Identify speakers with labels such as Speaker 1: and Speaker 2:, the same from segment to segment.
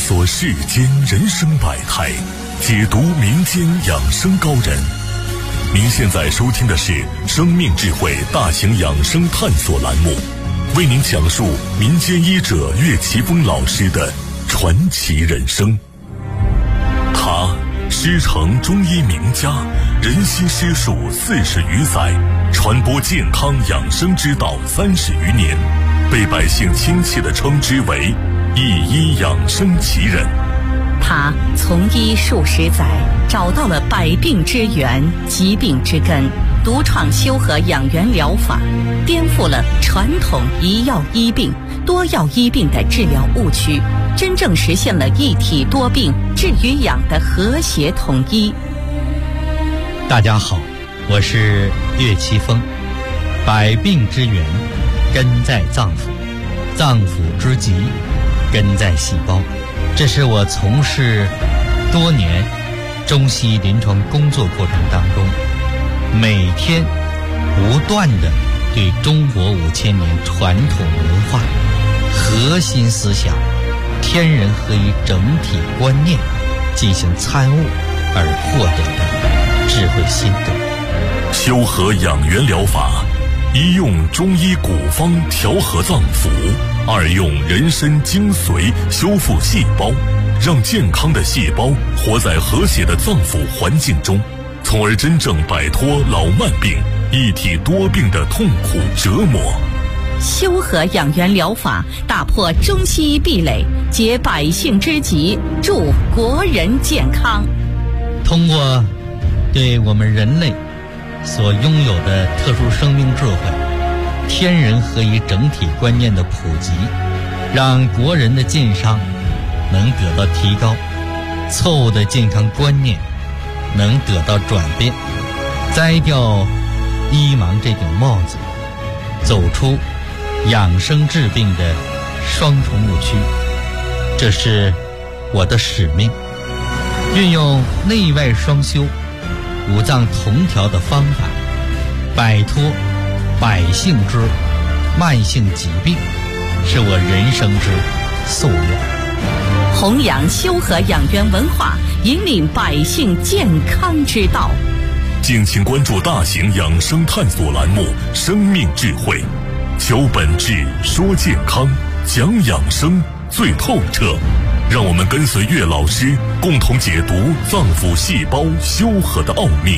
Speaker 1: 索世间人生百态，解读民间养生高人。您现在收听的是生命智慧大型养生探索栏目，为您讲述民间医者岳奇峰老师的传奇人生。他师承中医名家，人心师术40余载，传播健康养生之道30余年，被百姓亲切地称之为一医养生奇人。
Speaker 2: 他从医数十载，找到了百病之源、疾病之根，独创修和养元疗法，颠覆了传统一药医病、多药医病的治疗误区，真正实现了一体多病、治与养的和谐统一。
Speaker 3: 大家好，我是岳奇峰。百病之源根在脏腑，脏腑之疾根在细胞。这是我从事多年中西医临床工作过程当中，每天不断地对中国5000年传统文化核心思想天人合一整体观念进行参悟而获得的智慧心得。
Speaker 1: 修和养元疗法，一用中医古方调和脏腑，二用人参精髓修复细胞，让健康的细胞活在和谐的脏腑环境中，从而真正摆脱老慢病、一体多病的痛苦折磨。
Speaker 2: 修和养元疗法打破中西医壁垒，解百姓之急，助国人健康。
Speaker 3: 通过对我们人类所拥有的特殊生命智慧、天人合一整体观念的普及，让国人的健康能得到提高，错误的健康观念能得到转变，摘掉医盲这顶帽子，走出养生治病的双重误区。这是我的使命，运用内外双修、五脏同调的方法，摆脱百姓之慢性疾病，是我人生之夙愿。
Speaker 2: 弘扬修和养元文化，引领百姓健康之道。
Speaker 1: 敬请关注大型养生探索栏目《生命智慧》，求本质，说健康，讲养生最透彻。让我们跟随岳老师，共同解读脏腑细胞修和的奥秘。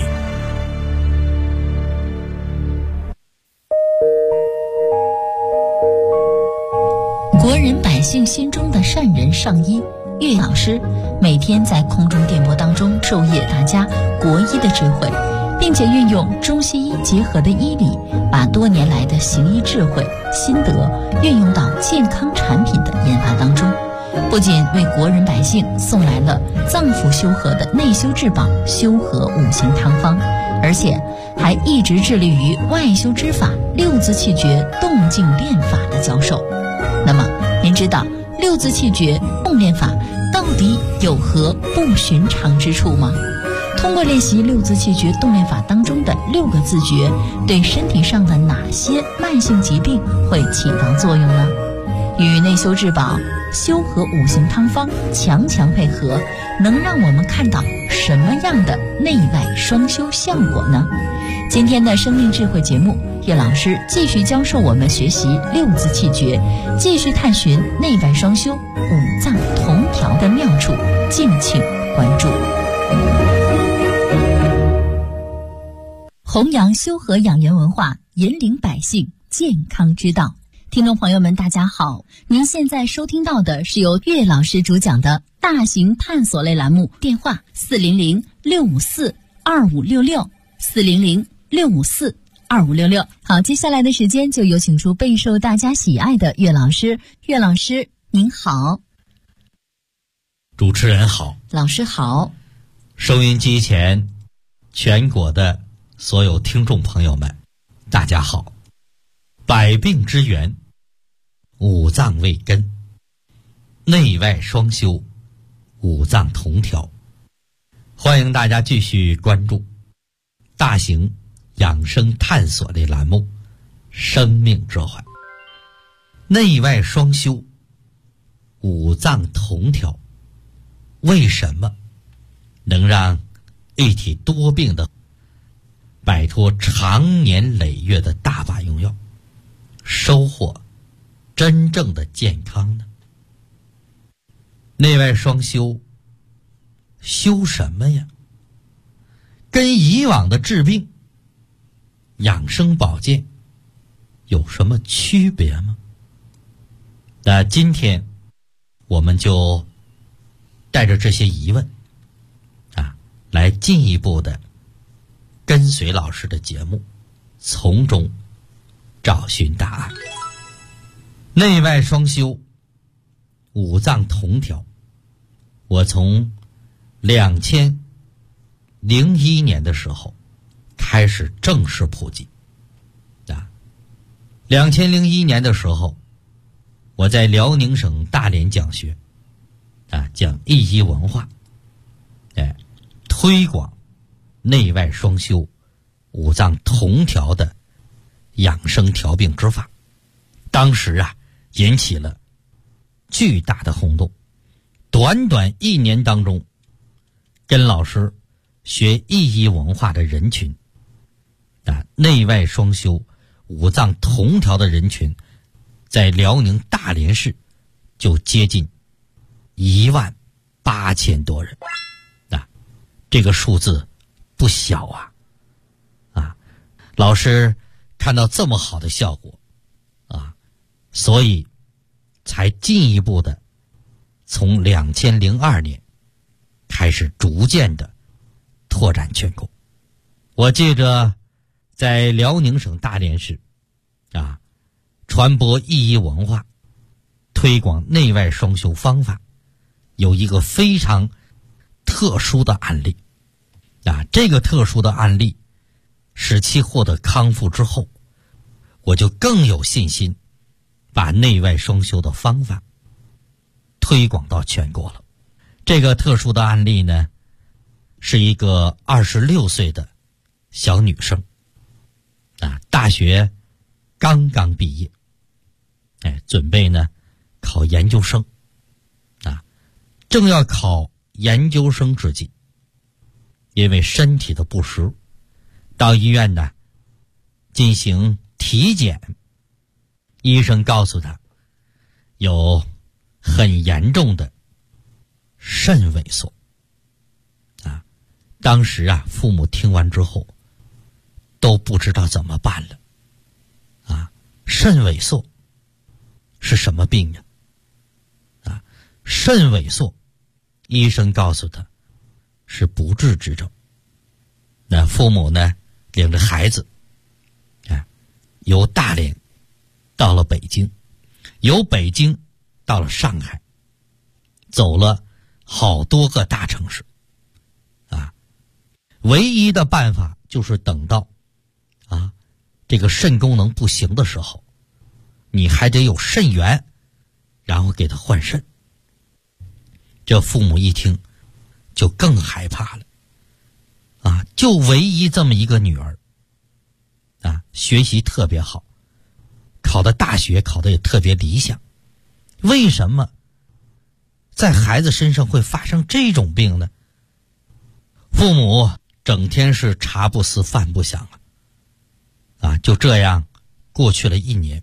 Speaker 4: 国人百姓心中的善人上医岳老师，每天在空中电波当中授业大家国医的智慧，并且运用中西医结合的医理，把多年来的行医智慧心得运用到健康产品的研发当中，不仅为国人百姓送来了脏腑修和的内修至宝修和5行汤方，而且还一直致力于外修之法六字气诀动静练法的教授。那么您知道六字气诀动练法到底有何不寻常之处吗？通过练习六字气诀动练法当中的6个字诀，对身体上的哪些慢性疾病会起到作用呢？与内修至宝修和5行汤方强强配合，能让我们看到什么样的内外双修效果呢？今天的生命智慧节目，岳老师继续教授我们学习六字气诀，继续探寻内外双修、五脏同调的妙处，敬请关注。弘扬修和养元文化，引领百姓健康之道。听众朋友们大家好，您现在收听到的是由岳老师主讲的大型探索类栏目，电话400-654-2566 400-654-2566。好，接下来的时间就有请出备受大家喜爱的岳老师。岳老师您好。
Speaker 3: 主持人好，
Speaker 4: 老师好。
Speaker 3: 收音机前全国的所有听众朋友们大家好。百病之源，五脏为根，内外双修，五脏同调。欢迎大家继续关注大型养生探索的栏目《生命智慧》。内外双修，五脏同调， 为什么能让一体多病的摆脱长年累月的大把用药，收获真正的健康呢？内外双修，修什么呀？跟以往的治病、养生保健有什么区别吗？那今天我们就带着这些疑问来进一步的跟随老师的节目，从中找寻答案。内外双修，五脏同调，我从2001年的时候开始正式普及。2001年的时候，我在辽宁省大连讲学，讲易医文化，推广内外双修、五脏同调的养生调病之法。当时引起了巨大的轰动。短短1年当中，跟老师学易医文化的人群，内外双修、五脏同调的人群，在辽宁大连市就接近18000多人。这个数字不小老师看到这么好的效果所以才进一步的从2002年开始逐渐的拓展全国。我借着在辽宁省大连市传播易医文化，推广内外双修方法，有一个非常特殊的案例这个特殊的案例使其获得康复之后，我就更有信心把内外双修的方法推广到全国了。这个特殊的案例呢，是一个26岁的小女生大学刚刚毕业，准备呢考研究生正要考研究生之际，因为身体的不适，到医院呢进行体检，医生告诉他有很严重的肾萎缩当时父母听完之后都不知道怎么办了肾萎缩是什么病呢？肾萎缩医生告诉他是不治之症。那父母呢领着孩子由大连到了北京，由北京到了上海，走了好多个大城市唯一的办法就是等到这个肾功能不行的时候，你还得有肾源，然后给他换肾。这父母一听就更害怕了就唯一这么一个女儿学习特别好，考的大学考的也特别理想，为什么在孩子身上会发生这种病呢？父母整天是茶不思饭不想就这样过去了1年。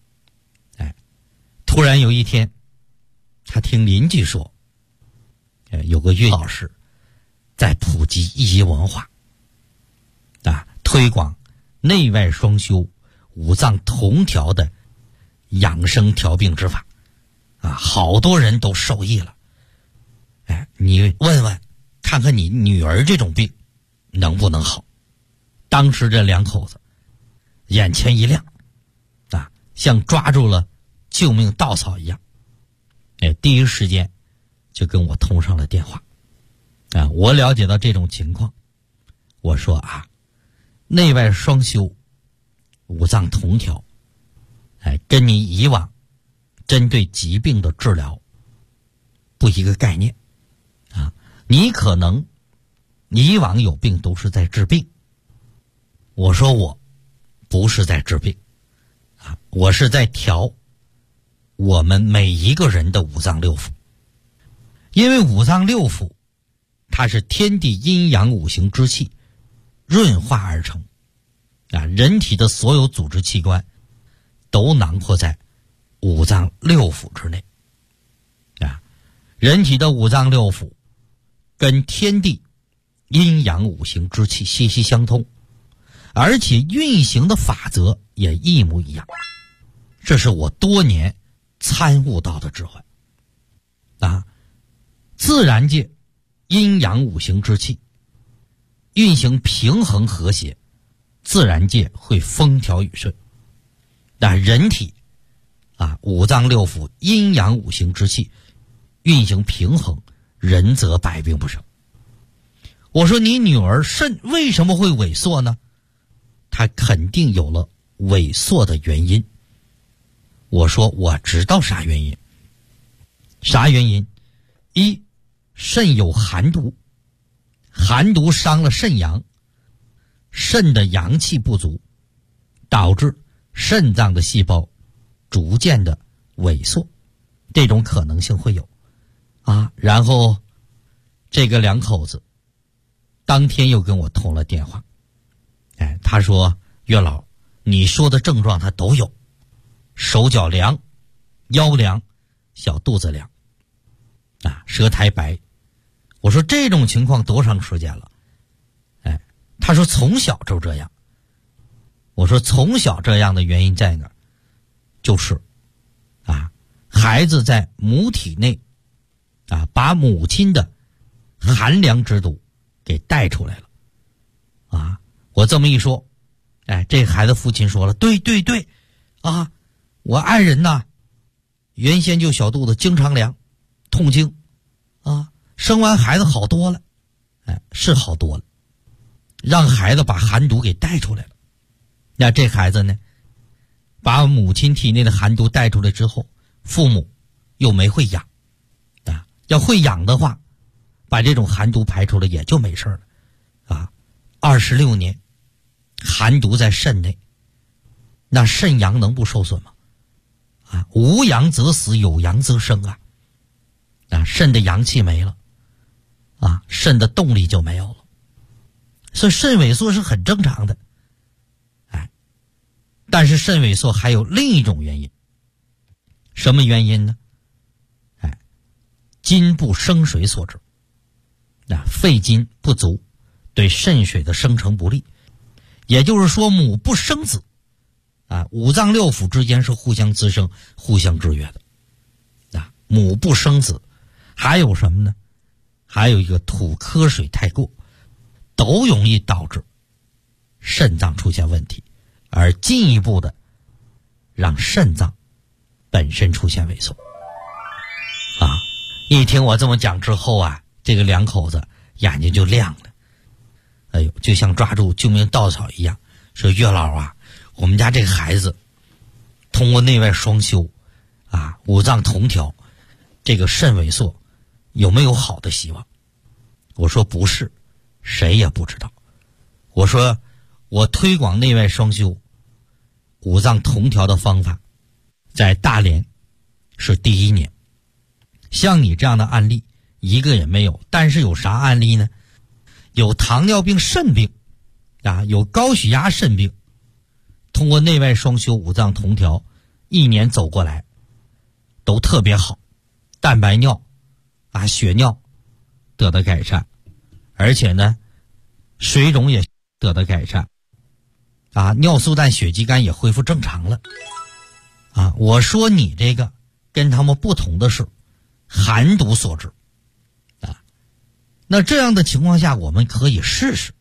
Speaker 3: 突然有一天，他听邻居说有个岳老师在普及易医文化推广内外双修、五脏同调的养生调病之法好多人都受益了。你问问看看你女儿这种病能不能好。当时这两口子眼前一亮像抓住了救命稻草一样，第一时间就跟我通上了电话我了解到这种情况，我说内外双修、五脏同调跟你以往针对疾病的治疗不一个概念你可能以往有病都是在治病，我说我不是在治病我是在调我们每一个人的五脏六腑。 因为五脏六腑它是天地阴阳五行之气润化而成啊，人体的所有组织器官都囊括在五脏六腑之内啊。人体的五脏六腑跟天地阴阳五行之气息息相通，而且运行的法则也一模一样。这是我多年参悟到的智慧啊。自然界阴阳五行之气运行平衡和谐，自然界会风调雨顺。但人体啊，五脏六腑阴阳五行之气运行平衡，人则百病不生。我说你女儿肾为什么会萎缩呢？她肯定有了萎缩的原因。我说我知道啥原因。啥原因？一，肾有寒毒，寒毒伤了肾阳，肾的阳气不足，导致肾脏的细胞逐渐的萎缩，这种可能性会有啊。然后这个两口子当天又跟我通了电话，他说月老，你说的症状他都有，手脚凉，腰凉，小肚子凉啊，舌苔白。我说这种情况多长时间了？他说从小就这样。我说从小这样的原因在哪儿？就是孩子在母体内把母亲的寒凉之毒给带出来了我这么一说，这孩子父亲说了，对对对我爱人呐，原先就小肚子经常凉痛经生完孩子好多了，是好多了，让孩子把寒毒给带出来了。那这孩子呢，把母亲体内的寒毒带出来之后，父母又没会养要会养的话，把这种寒毒排出来也就没事了26年寒毒在肾内，那肾阳能不受损吗？无阳则死，有阳则生肾的阳气没了肾的动力就没有了，所以肾萎缩是很正常的。但是肾萎缩还有另一种原因，什么原因呢？精不生水所致肺精不足，对肾水的生成不利。也就是说母不生子五脏六腑之间是互相滋生互相制约的母不生子。还有什么呢？还有一个土科水太过，都容易导致肾脏出现问题，而进一步的让肾脏本身出现萎缩一听我这么讲之后这个两口子眼睛就亮了，就像抓住救命稻草一样，说月老我们家这个孩子通过内外双修五脏同调，这个肾萎缩有没有好的希望？我说不是，谁也不知道。我说我推广内外双修五脏同调的方法在大连是第1年，像你这样的案例一个也没有。但是有啥案例呢？有糖尿病肾病有高血压肾病，通过内外双修五脏同调1年走过来都特别好，蛋白尿血尿得到改善，而且呢水肿也得到改善尿素氮血肌酐也恢复正常了我说你这个跟他们不同的是寒毒所致那这样的情况下我们可以试试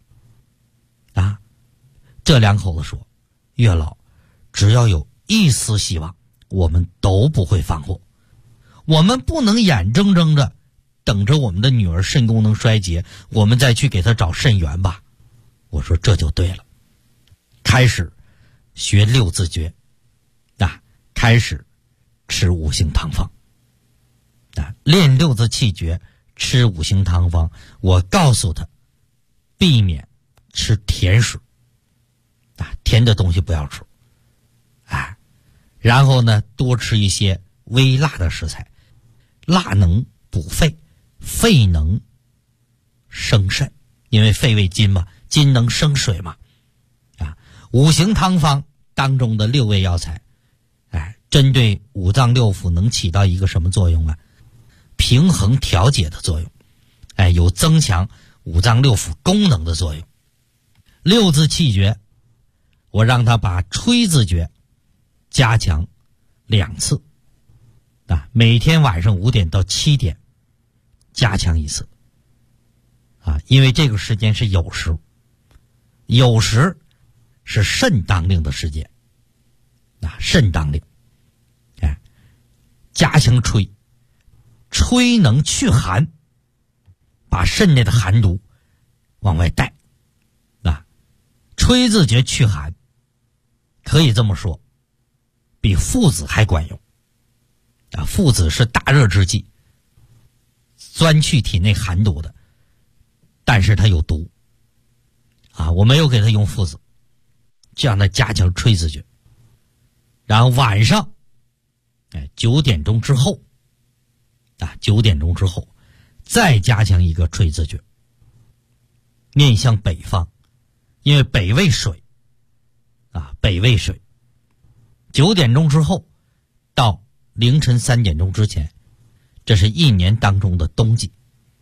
Speaker 3: 这两口子说，月老，只要有一丝希望我们都不会放过，我们不能眼睁睁着等着我们的女儿肾功能衰竭，我们再去给她找肾源吧。我说这就对了，开始学6字诀开始吃5行汤方练6字气诀，吃5行汤方。我告诉他避免吃甜食甜的东西不要吃然后呢多吃一些微辣的食材，辣能补肺肺能生肾，因为肺为金嘛，金能生水嘛。五行汤方当中的6味药材，针对五脏六腑能起到一个什么作用啊？平衡调节的作用，有增强五脏六腑功能的作用。六字气诀，我让他把吹字诀加强2次，每天晚上5点到7点加强1次，因为这个时间是酉时，酉时是肾当令的时间，肾当令，加强吹，吹能去寒，把肾内的寒毒往外带，吹字诀去寒，可以这么说，比附子还管用。附子是大热之剂，钻去体内寒毒的，但是它有毒，我没有给他用附子，这样的加强吹字诀。然后晚上9点钟之后，9点钟之后再加强一个吹字诀，面向北方，因为北为水，北为水。9点钟之后到凌晨3点钟之前，这是1年当中的冬季，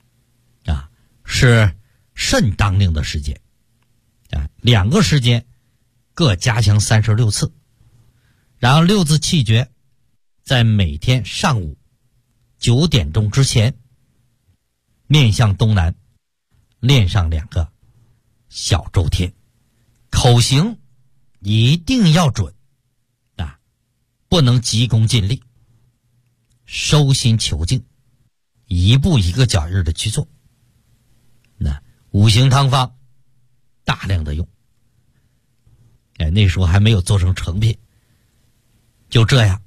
Speaker 3: 是肾当令的时间，2个时间各加强36次。然后6字气诀在每天上午9点钟之前，面向东南练上2个小周天，口型一定要准，不能急功近利，收心求静，一步一个脚印的去做。五行汤方大量的用，那时候还没有做成成品，就这样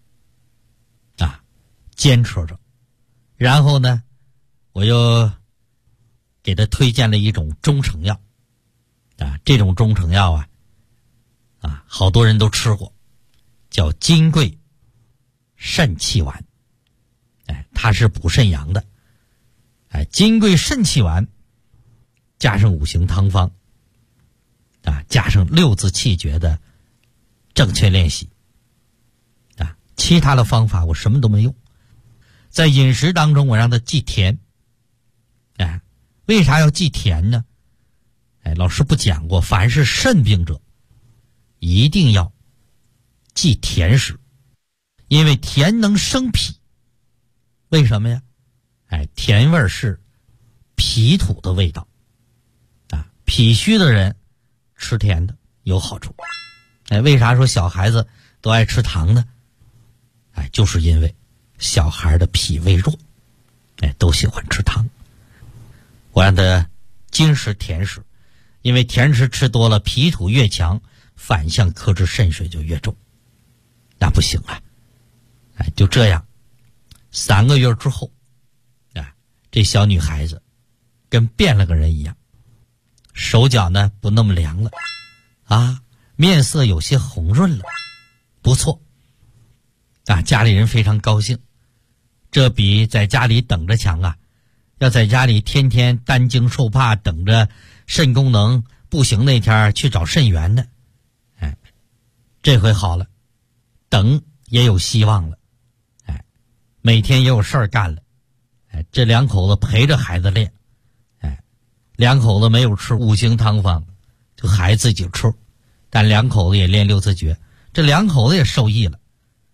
Speaker 3: 坚持着。然后呢，我又给他推荐了一种中成药，这种中成药好多人都吃过，叫金匮肾气丸，它是补肾阳的，金匮肾气丸加上五行汤方，加上6字气诀的正确练习，其他的方法我什么都没用。在饮食当中我让他忌甜，为啥要忌甜呢？老师不讲过，凡是肾病者一定要忌甜食，因为甜能生脾。为什么呀？甜味是脾土的味道，脾虚的人吃甜的有好处。为啥说小孩子都爱吃糖呢？就是因为小孩的脾胃弱，都喜欢吃糖。我让他禁食甜食，因为甜食吃多了，脾土越强，反向克制肾水就越重，那不行啊。就这样3个月之后，这小女孩子跟变了个人一样，手脚呢不那么凉了，面色有些红润了，不错，家里人非常高兴。这比在家里等着强啊！要在家里天天担惊受怕，等着肾功能不行那天去找肾源呢。这回好了，等也有希望了，每天也有事儿干了，这2口子陪着孩子练，2口子没有吃五行汤方，就孩子自己吃，但2口子也练6字诀，这2口子也受益了，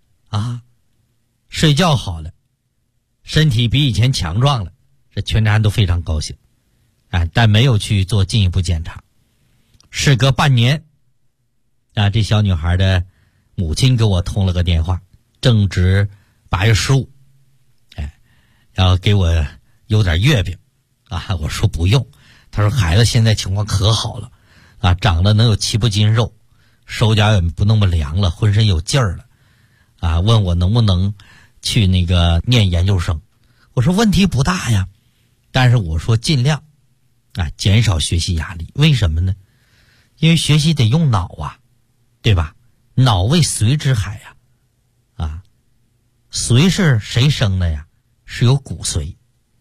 Speaker 3: 睡觉好了，身体比以前强壮了，这全家人都非常高兴，但没有去做进一步检查。事隔半年，这小女孩的母亲给我通了个电话，正值8月15，要给我有点月饼，我说不用，她说孩子现在情况可好了，长了能有7、8斤肉，手脚也不那么凉了，浑身有劲儿了，问我能不能去那个念研究生。我说问题不大呀，但是我说尽量减少学习压力。为什么呢？因为学习得用脑啊，对吧？脑为髓之海呀，髓是谁生的呀？是有骨髓，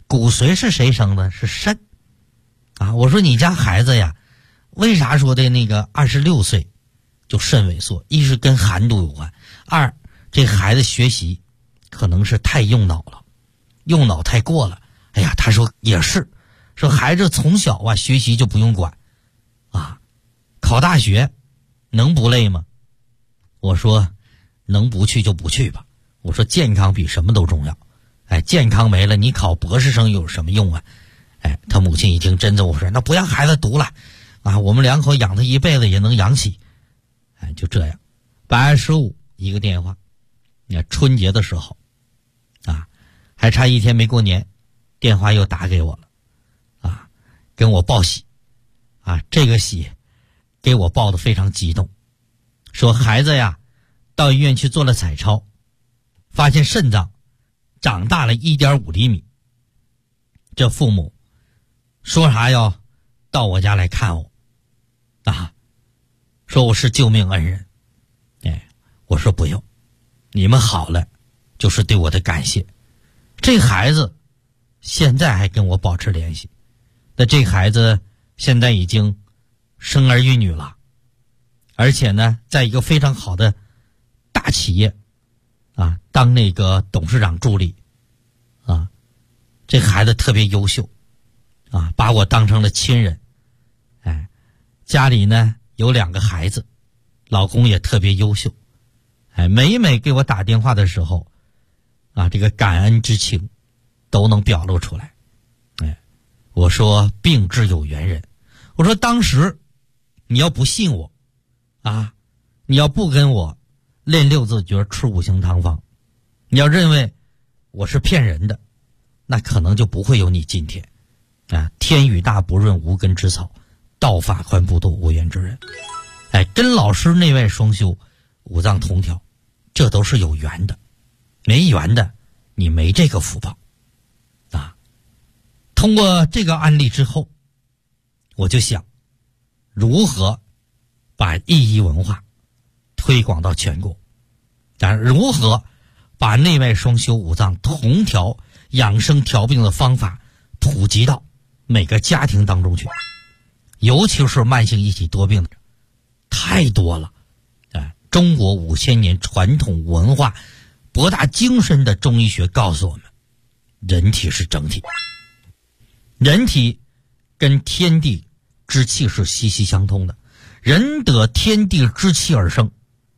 Speaker 3: 骨髓是谁生的？是肾啊。我说你家孩子呀，为啥说的那个26岁就肾萎缩？一是跟寒毒有关，二这孩子学习可能是太用脑了，用脑太过了。哎呀，他说也是，说孩子从小啊学习就不用管啊，考大学能不累吗？我说能不去就不去吧。我说健康比什么都重要。哎，健康没了，你考博士生有什么用啊？哎，他母亲一听真的，我说那不让孩子读了啊，我们两口养他一辈子也能养起。哎，就这样，8月15一个电话，你看春节的时候啊，还差1天没过年，电话又打给我了啊，跟我报喜啊，这个喜给我报得非常激动，说孩子呀到医院去做了彩超，发现肾脏长大了1.5厘米。这父母说啥要到我家来看我啊，说我是救命恩人。哎，我说不用，你们好了就是对我的感谢。这孩子现在还跟我保持联系，那这孩子现在已经生儿育女了，而且呢在一个非常好的大企业啊当那个董事长助理啊，这孩子特别优秀啊，把我当成了亲人。哎，家里呢有2个孩子，老公也特别优秀。哎，每给我打电话的时候啊，这个感恩之情都能表露出来。哎，我说病至有缘人，我说当时你要不信我啊，你要不跟我练6字诀吃5行汤方，你要认为我是骗人的，那可能就不会有你今天啊！天雨大不润无根之草，道法宽不度无缘之人。哎，跟老师内外双修，五脏同调，这都是有缘的，没缘的你没这个福报啊！通过这个案例之后，我就想如何把医医文化推广到全国，如何把内外双修五脏同调养生调病的方法普及到每个家庭当中去，尤其是慢性一体多病的太多了。中国5000年传统文化博大精深的中医学告诉我们，人体是整体，人体跟天地之气是息息相通的，人得天地之气而生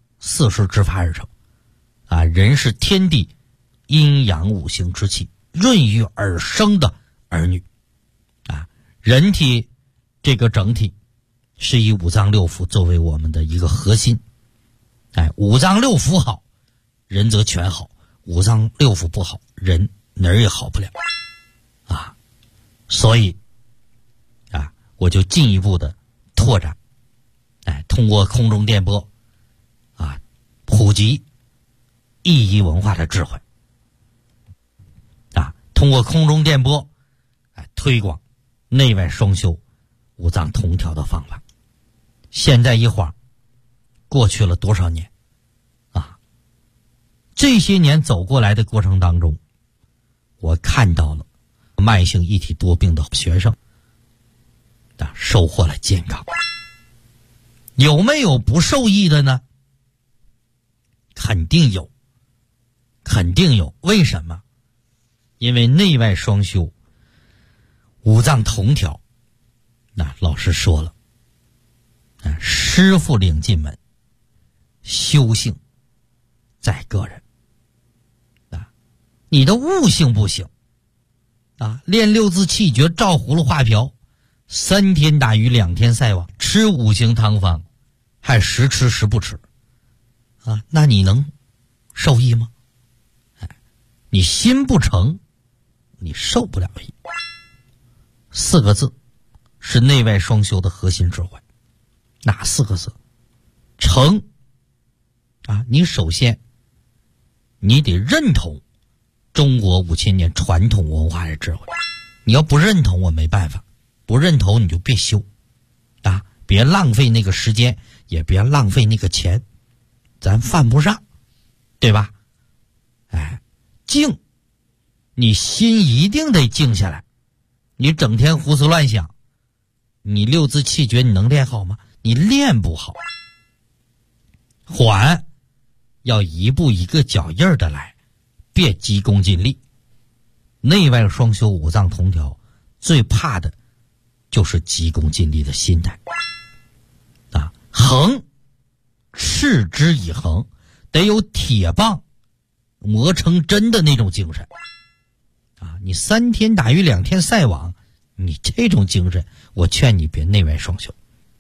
Speaker 3: ，4时之发而成啊，人是天地阴阳5行之气润育而生的儿女啊，人体这个整体是以五脏六腑作为我们的一个核心。哎，五脏六腑好，人则全好；五脏六腑不好，人哪儿也好不了啊。所以啊，我就进一步的拓展，哎，通过空中电波啊，普及意义文化的智慧啊，通过空中电波哎，推广内外双修五脏同调的方法。现在一晃过去了多少年啊，这些年走过来的过程当中，我看到了慢性一体多病的学生啊收获了健康。有没有不受益的呢？肯定有，肯定有。为什么？因为内外双修五脏同调，那老师说了啊，师傅领进门，修性在个人啊，你的悟性不行啊，练6字气诀照葫芦画瓢，3天打鱼2天晒网，吃5行汤方还时吃时不吃啊，那你能受益吗？哎，你心不诚，你受不了益。4个字是内外双修的核心智慧。哪4个字？诚啊！你首先你得认同中国5000年传统文化的智慧。你要不认同，我没办法，不认同你就别修啊！别浪费那个时间，也别浪费那个钱，咱犯不上，对吧？哎，静， 你心一定得静下来。你整天胡思乱想，你六字气诀你能练好吗？你练不好。缓，要一步一个脚印的来，别急功近利。内外双修五脏同调，最怕的就是急功近利的心态。恒，持之以恒，得有铁棒磨成针的那种精神。你3天打鱼2天晒网，你这种精神，我劝你别内外双修。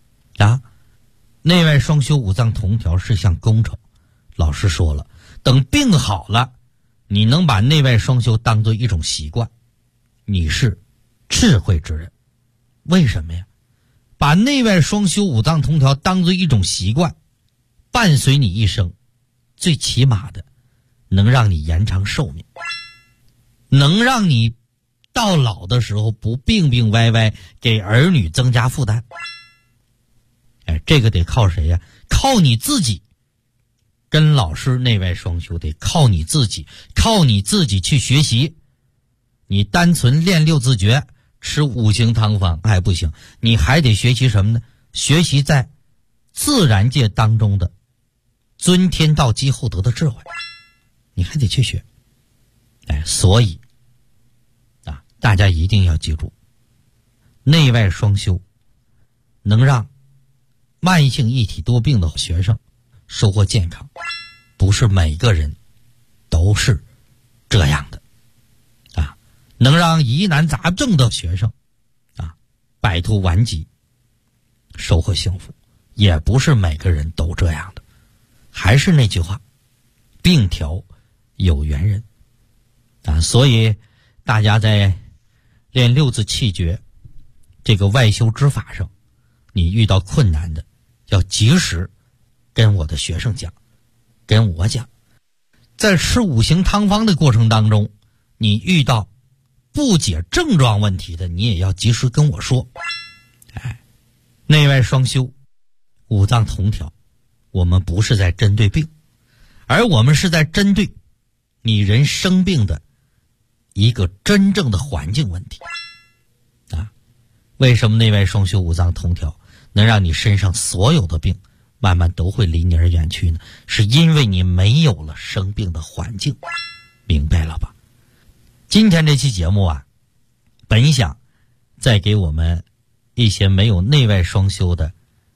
Speaker 3: 内外双修五脏同调是项工程。老师说了，等病好了，你能把内外双修当做一种习惯，你是智慧之人。为什么呀？把内外双修五脏同调当做一种习惯，伴随你一生，最起码的能让你延长寿命，能让你到老的时候不病病歪歪，给儿女增加负担。这个得靠谁呀？靠你自己。跟老师内外双修得靠你自己，靠你自己去学习。你单纯练六字诀，吃5行汤方还不行，你还得学习什么呢？学习在自然界当中的尊天道积厚德的智慧，你还得去学。所以大家一定要记住，内外双修能让慢性一体多病的学生收获健康，不是每个人都是这样的。能让疑难杂症的学生摆脱顽疾，收获幸福，也不是每个人都这样的。还是那句话，病调有缘人所以大家在练六字气诀这个外修之法上，你遇到困难的要及时跟我的学生讲，跟我讲。在吃5行汤方的过程当中，你遇到不解症状问题的，你也要及时跟我说。内外双修，五脏同调，我们不是在针对病，而我们是在针对你人生病的一个真正的环境问题。为什么内外双修五脏同调能让你身上所有的病慢慢都会离你而远去呢？是因为你没有了生病的环境。明白了吧？今天这期节目本想再给我们一些没有内外双修的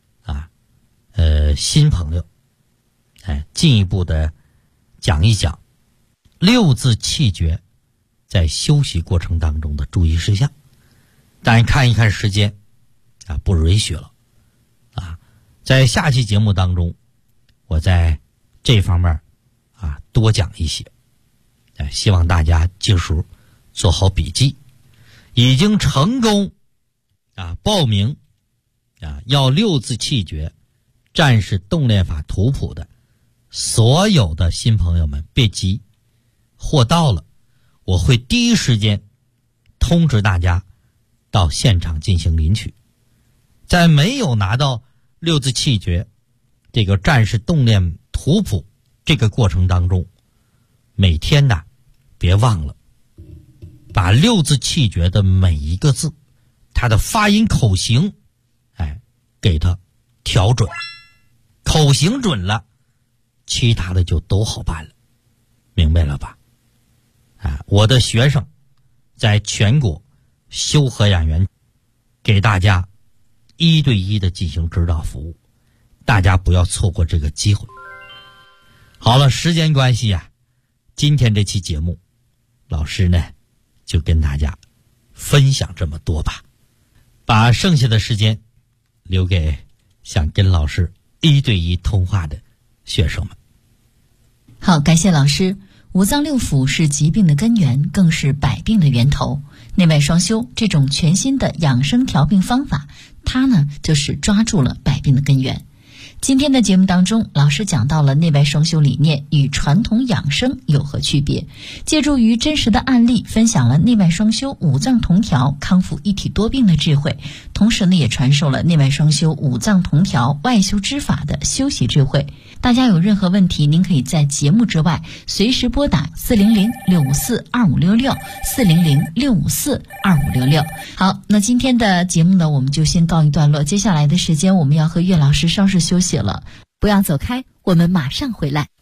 Speaker 3: 新朋友进一步的讲一讲六字气诀在休息过程当中的注意事项，但看一看时间不允许了在下期节目当中，我在这方面多讲一些。希望大家记熟，做好笔记。已经成功报名要六字气诀战士动练法图谱的所有的新朋友们，别急，货到了我会第一时间通知大家到现场进行领取。在没有拿到六字气诀这个战士动练图谱这个过程当中，每天别忘了把六字气诀的每一个字它的发音口型给它调准，口型准了，其他的就都好办了。明白了吧？我的学生在全国修和养元给大家1对1的进行指导服务，大家不要错过这个机会。好了，时间关系今天这期节目老师呢就跟大家分享这么多吧，把剩下的时间留给想跟老师1对1通话的学生们。
Speaker 4: 好，感谢老师。五脏六腑是疾病的根源，更是百病的源头。内外双修这种全新的养生调病方法，它呢就是抓住了百病的根源。 今天的节目当中，老师讲到了内外双修理念与传统养生有何区别，借助于真实的案例，分享了内外双修五脏同调、康复一体多病的智慧，同时呢，也传授了内外双修五脏同调、外修之法的修习智慧。大家有任何问题，您可以在节目之外随时拨打400-654-2566 400-654-2566。好，那今天的节目呢，我们就先告一段落。接下来的时间，我们要和岳老师稍事休息了，不要走开，我们马上回来。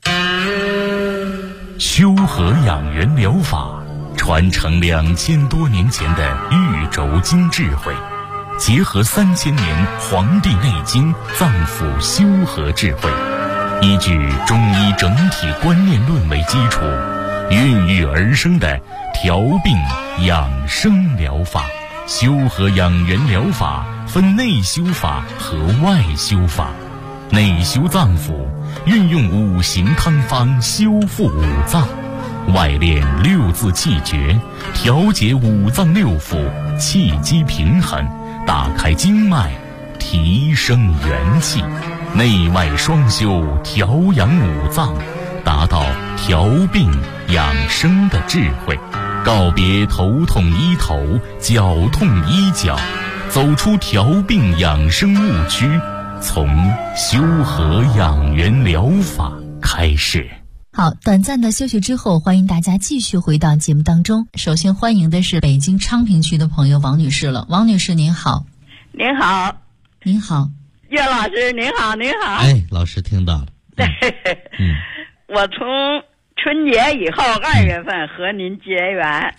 Speaker 1: 修和养元疗法传承2000多年前的玉轴经智慧，结合3000年《黄帝内经》脏腑修和智慧，依据中医整体观念论为基础，孕育而生的调病养生疗法。修和养元疗法分内修法和外修法。内修脏腑，运用五行汤方修复五脏；外练六字气诀，调节五脏六腑，气机平衡，打开经脉，提升元气。内外双修，调养五脏，达到调病养生的智慧。告别头痛医头，脚痛医脚，走出调病养生误区，从修和养元疗法开始。
Speaker 4: 好，短暂的休息之后，欢迎大家继续回到节目当中。首先欢迎的是北京昌平区的朋友王女士了。王女士您好。
Speaker 5: 您好。
Speaker 4: 您好。
Speaker 5: 岳老师您好。您好。
Speaker 3: 哎，老师听到了。
Speaker 5: 我从春节以后2月份和您结缘。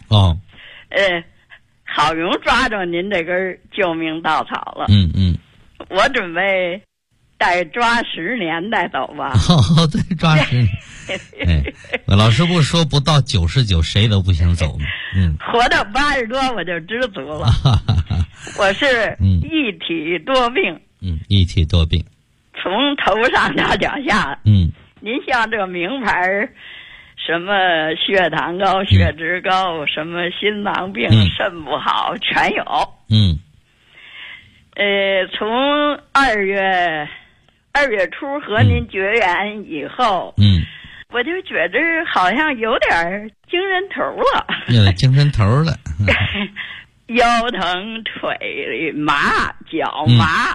Speaker 5: 好容易抓着您这根救命稻草了。我准备再抓10年再走吧。
Speaker 3: 对，抓10年。老师不说不到99谁都不想走吗？
Speaker 5: 活到80多我就知足了。我是一体多病。
Speaker 3: 一体多病，
Speaker 5: 从头上到脚下。您像这名牌什么血糖高、血脂高，什么心脏病、肾不好全有。从2月初和您绝缘以后，我就觉着好像有点精神头了。
Speaker 3: 有精神头了。
Speaker 5: 腰疼、腿麻、脚麻。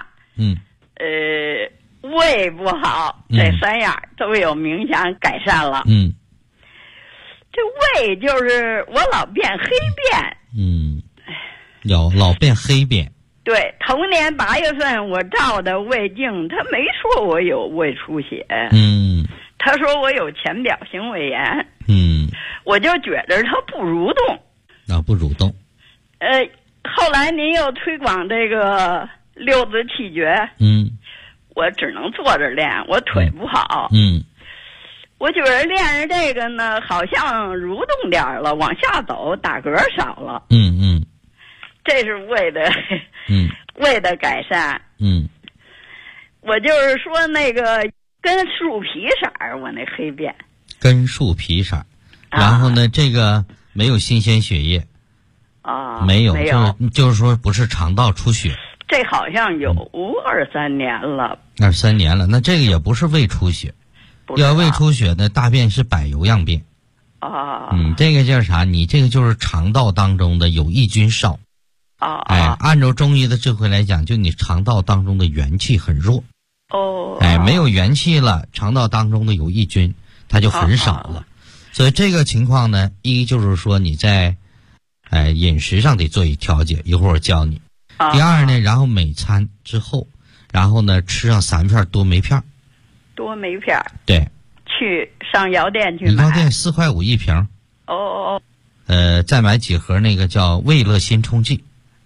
Speaker 5: 胃不好，这3样都有明显改善了。这胃就是我老变黑便。老变黑便。对，头年8月份我照的胃镜，他没说我有胃出血。他说我有浅表性胃炎。我就觉得他不蠕动。
Speaker 3: 不蠕动。
Speaker 5: 后来您又推广这个六字气诀。我只能坐着练，我腿不好。我觉得练着这个呢，好像蠕动点了，往下走，打嗝少了。这是胃的胃的改善。我就是说那个跟树皮色儿，我那黑便
Speaker 3: 跟树皮色儿。然后呢，这个没有新鲜血液。没有，就是说不是肠道出血。
Speaker 5: 这好像有2-3年了。
Speaker 3: 2-3年了，那这个也不是胃出血。要胃出血呢，大便是柏油样便。这个叫啥？你这个就是肠道当中的有益菌少。按照中医的智慧来讲，就你肠道当中的元气很弱。没有元气了，肠道当中的有益菌它就很少了。所以这个情况呢，一就是说你在饮食上得做一调节，一会儿教你。第二呢，然后每餐之后，然后呢吃上3片多酶片。
Speaker 5: 多酶片。对。去上药店去买。
Speaker 3: 药店4块5一瓶。再买几盒那个叫胃乐心冲剂。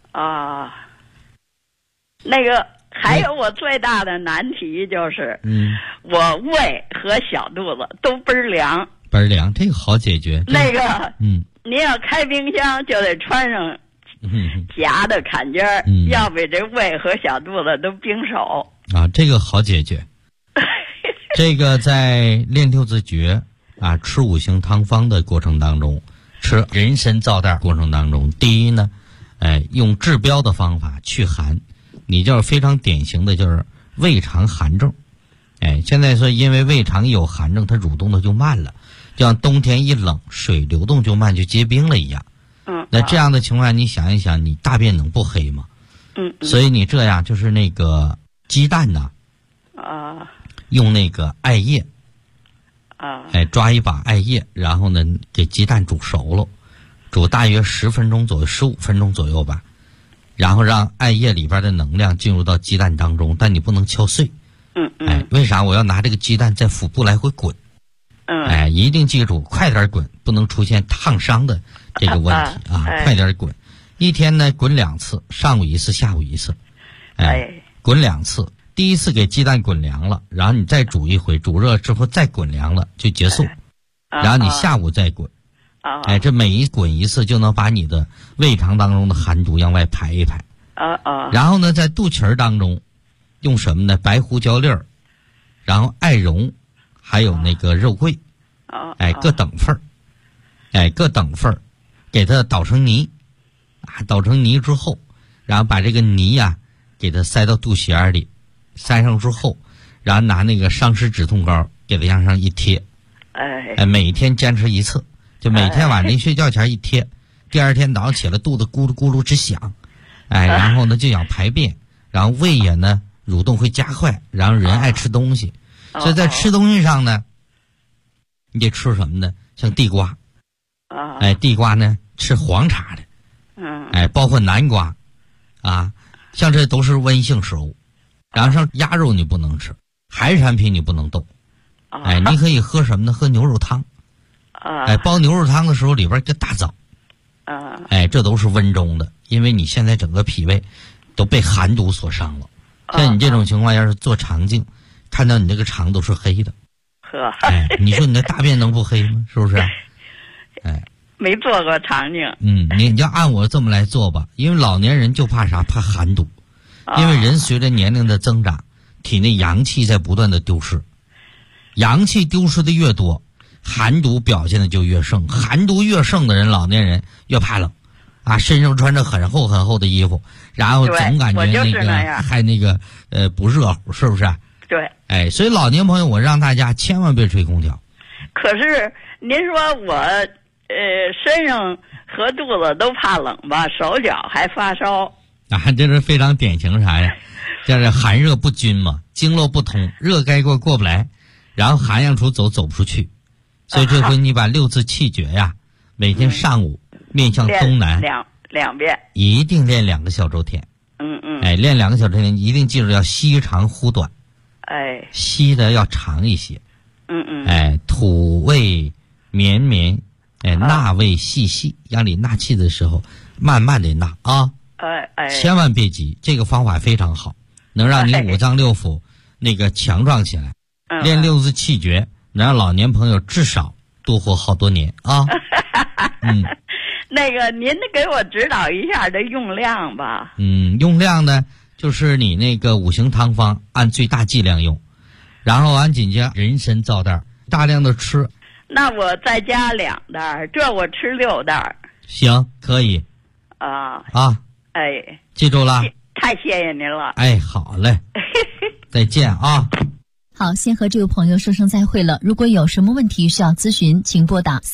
Speaker 5: 那个还有我最大的难题就是，我胃和小肚子都倍儿凉。
Speaker 3: 倍儿凉，这个好解决。
Speaker 5: 那个，您要开冰箱就得穿上夹的坎肩儿，要不这胃和小肚子都冰手。
Speaker 3: 这个好解决。这个在练六字诀吃五行汤方的过程当中，吃人参皂袋过程当中，第一呢，用治标的方法去寒。你就是非常典型的就是胃肠寒症。 现在说因为胃肠有寒症，它蠕动的就慢了，就像冬天一冷，水流动就慢，就结冰了一样。那这样的情况你想一想，你大便能不黑吗？所以你这样就是那个鸡蛋呢，用那个艾叶，抓一把艾叶，然后呢给鸡蛋煮熟了，煮大约10分钟左右，15分钟左右吧，然后让艾叶里边的能量进入到鸡蛋当中，但你不能敲碎。为啥我要拿这个鸡蛋在腹部来回滚？一定记住，快点滚，不能出现烫伤的这个问题啊！快点滚，一天呢滚2次，上午1次，下午1次。滚2次，第一次给鸡蛋滚凉了，然后你再煮一回，煮热之后再滚凉了就结束，然后你下午再滚。这每一滚1次就能把你的胃肠当中的寒毒向外排一排。然后呢，在肚脐儿当中用什么呢？白胡椒粒儿，然后艾绒，还有那个肉桂，各等份儿，各等份儿，给它捣成泥，捣成泥之后，然后把这个泥呀给它塞到肚脐眼里，塞上之后，然后拿那个伤湿止痛膏给它往上一贴，每天坚持1次，就每天晚上睡觉前一贴，第二天早上起来肚子咕噜咕噜直响，然后呢就想排便，然后胃也呢蠕动会加快，然后人爱吃东西，所以在吃东西上呢，你得吃什么呢？像地瓜，地瓜呢吃黄茬的，包括南瓜，像这都是温性食物。然后像鸭肉你不能吃，海产品你不能动，你可以喝什么呢？喝牛肉汤，煲牛肉汤的时候里边跟大枣，这都是温中的，因为你现在整个脾胃都被寒毒所伤了。像你这种情况，要是做肠镜，看到你这个肠都是黑的，你说你的大便能不黑吗？是不是？
Speaker 5: 没做过肠镜。
Speaker 3: 你就按我这么来做吧，因为老年人就怕啥？怕寒毒，因为人随着年龄的增长，体内阳气在不断的丢失，阳气丢失的越多，寒毒表现的就越盛，寒毒越盛的人，老年人越怕冷。身上穿着很厚很厚的衣服，然后总感觉那个还那个不热乎，是不是？
Speaker 5: 对。
Speaker 3: 所以老年朋友，我让大家千万别吹空调。
Speaker 5: 可是您说我身上和肚子都怕冷吧，手脚还发烧。
Speaker 3: 这是非常典型啥呀？就是寒热不均嘛，经络不通，热该过不来，然后寒阳出走不出去。所以这回你把6字气诀呀，每天上午面向东南
Speaker 5: 两遍，
Speaker 3: 一定练2个小周天。练2个小周天，一定记住要吸长呼短。吸的要长一些。吐味绵绵，纳味细细，让你纳气的时候慢慢的纳啊。千万别急，这个方法非常好，能让你5脏6腑那个强壮起来。练6字气诀，能让老年朋友至少多活好多年啊。
Speaker 5: 那个您给我指导一下这用量吧。
Speaker 3: 用量呢，就是你那个5行汤方按最大剂量用，然后紧接着人参皂袋大量的吃。
Speaker 5: 那我再加2袋，这我吃6袋。
Speaker 3: 行，可以。记住了。
Speaker 5: 太谢谢您了。
Speaker 3: 好嘞。再见啊。
Speaker 4: 好，先和这位朋友说声再会了。如果有什么问题需要咨询，请拨打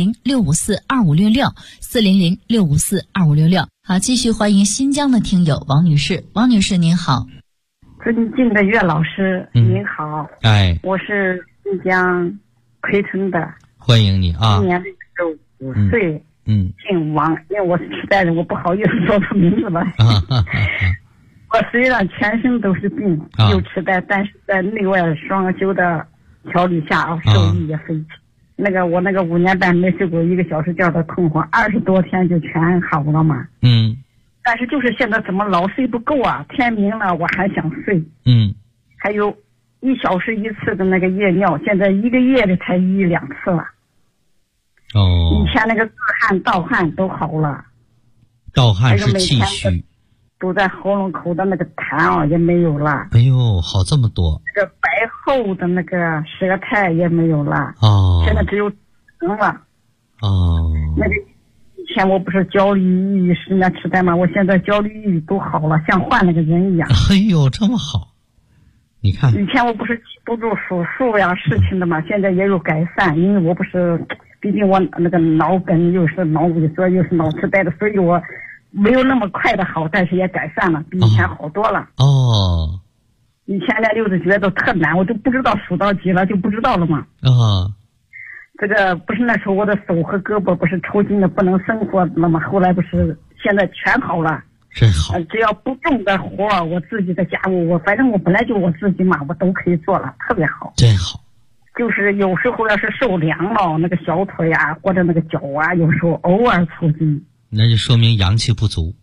Speaker 4: 400-654-2566，400-654-2566。好，继续欢迎新疆的听友王女士。王女士您好。
Speaker 6: 尊敬的岳老师您好。我是新疆奎城的。
Speaker 3: 欢迎你啊。
Speaker 6: 今年65岁。姓王，因为我是痴呆人，我不好意思说出名字来。我实际上全身都是病，有痴呆，但是在内外双修的调理下受益也非常。我那个5年半没睡过1个小时觉的困惑，20多天就全好了嘛。但是就是现在怎么老睡不够啊？天明了我还想睡。还有1小时1次的那个夜尿，现在1个月的才1、2次了。以前那个自汗、盗汗都好了。
Speaker 3: 盗汗是气虚。
Speaker 6: 都在喉咙口的那个痰也没有了。
Speaker 3: 好这么多。
Speaker 6: 这个白厚的那个舌苔也没有了。现在只有了。那个以前我不是焦虑、抑郁、失眠、痴呆吗？我现在焦虑、抑郁都好了，像换了个人一样。
Speaker 3: 这么好。 你看，
Speaker 6: 以前我不是记不住数数呀事情的嘛，现在也有改善，因为我不是，毕竟我那个脑梗又是脑萎缩又是脑痴呆的，所以我没有那么快的好，但是也改善了，比以前好多了。
Speaker 3: 哦。
Speaker 6: 以前练六字诀都特难，我都不知道数到几了，就不知道了嘛。这个不是那时候我的手和胳膊不是抽筋的不能生活了吗？后来不是现在全好了。
Speaker 3: 真好。
Speaker 6: 只要不重的活，我自己的家务，反正我本来就我自己嘛，我都可以做了，特别好。
Speaker 3: 真好。
Speaker 6: 就是有时候要是受凉了，那个小腿啊或者那个脚啊，有时候偶尔抽筋。
Speaker 3: 那就说明阳气不足。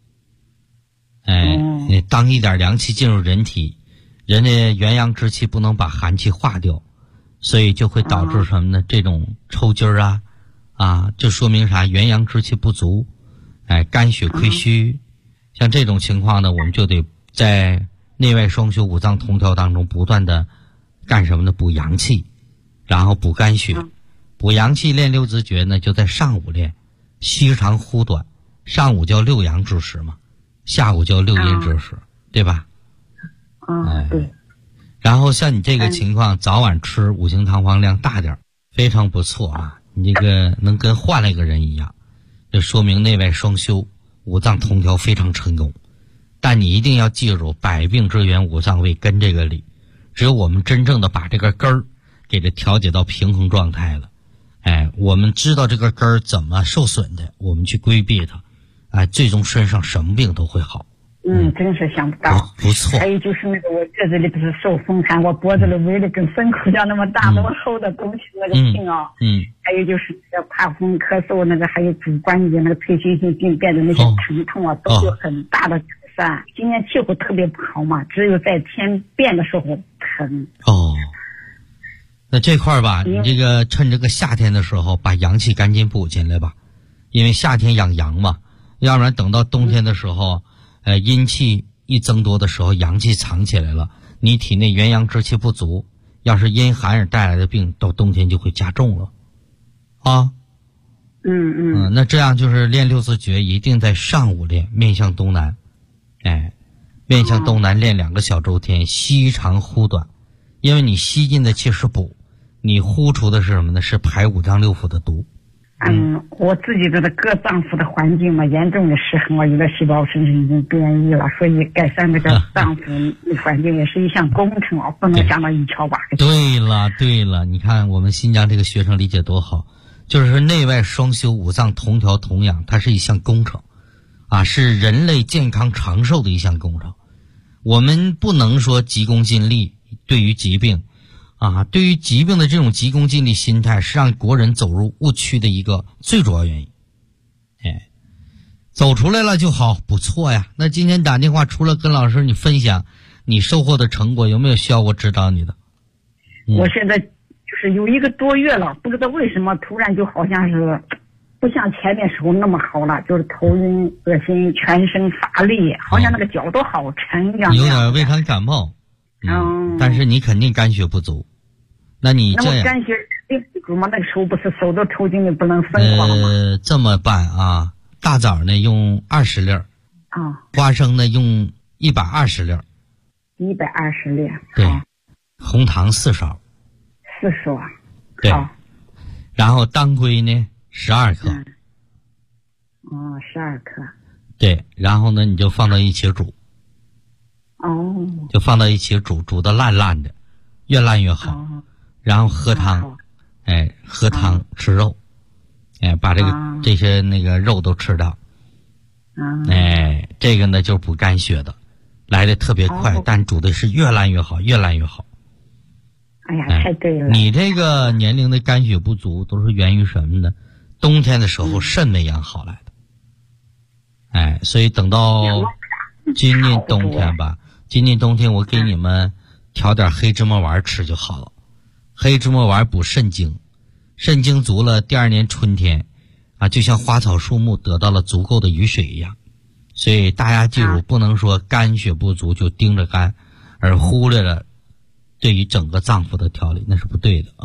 Speaker 3: 你当一点凉气进入人体，人的元阳之气不能把寒气化掉，所以就会导致什么呢？这种抽筋儿就说明啥？元阳之气不足，肝血亏虚。像这种情况呢，我们就得在内外双修五脏同调当中不断的干什么呢？补阳气，然后补肝血。补阳气练六字诀呢，就在上午练，虚长忽短。上午叫六阳之时嘛，下午叫六阴之时，对吧？
Speaker 6: 对。
Speaker 3: 然后像你这个情况，早晚吃五行汤方量大点，非常不错啊！你这个能跟换了一个人一样，这说明内外双修、五脏同调非常成功。但你一定要记住，百病之源五脏为根这个理，只有我们真正的把这个根儿给它调节到平衡状态了，我们知道这个根儿怎么受损的，我们去规避它，最终身上什么病都会好。
Speaker 6: 真是想不到。
Speaker 3: 不错。
Speaker 6: 还有就是那个我这里不是受风寒，我脖子里围的跟牲口一样那么大那么厚的东西，那个病还有就是怕风咳嗽，那个还有主关节那个退行性病变的那些疼痛都有很大的改善。今年气候特别不好嘛，只有在天变的时候疼。
Speaker 3: 那这块吧，你这个趁这个夏天的时候把阳气赶紧补进来吧，因为夏天养阳嘛，要不然等到冬天的时候阴气一增多的时候，阳气藏起来了，你体内元阳之气不足，要是阴寒而带来的病，到冬天就会加重了那这样就是练六字诀一定在上午练，面向东南，面向东南练2个小周天，吸长呼短。因为你吸进的气是补，你呼出的是什么呢？是排五脏六腑的毒。
Speaker 6: 我自己的各脏腑的环境嘛，严重的失衡，我有的细胞甚至已经变异了，所以改善这个脏腑环境也是一项工程不能想到一敲把。
Speaker 3: 对了，你看我们新疆这个学生理解多好，就是内外双修、五脏同调同养，它是一项工程是人类健康长寿的一项工程。我们不能说急功近利，对于疾病对于疾病的这种急功近利心态是让国人走入误区的一个最主要原因。走出来了就好，不错呀。那今天打电话除了跟老师你分享你收获的成果，有没有需要我指导你的？
Speaker 6: 我现在就是有1个多月了，不知道为什么突然就好像是不像前面时候那么好了，就是头晕、恶心、全身乏力，好像那个脚都好沉一样。
Speaker 3: 有点胃寒感冒。但是你肯定肝血不足。那你这样，
Speaker 6: 肝血不足吗？那个时候不是手都抽筋的不能生活了吗？
Speaker 3: 这么办大枣呢用20粒花生呢用120粒
Speaker 6: ，120粒。
Speaker 3: 对，红糖4勺。
Speaker 6: 4勺。
Speaker 3: 对。然后当归呢12克。
Speaker 6: 12克。
Speaker 3: 对，然后呢你就放到一起煮。就放到一起煮，煮得烂烂的，越烂越好。然后喝汤，喝汤吃肉，把这些那个肉都吃掉。这个呢就是补肝血的，来的特别快，但煮的是越烂越好，越烂越好。
Speaker 6: 哎呀，太对了！
Speaker 3: 你这个年龄的肝血不足都是源于什么呢？冬天的时候肾没养好来的。所以等到今年冬天吧。今年冬天我给你们调点黑芝麻丸吃就好了。黑芝麻丸补肾精，肾精足了，第2年春天就像花草树木得到了足够的雨水一样。所以大家记住，不能说肝血不足就盯着肝，而忽略了对于整个脏腑的调理，那是不对的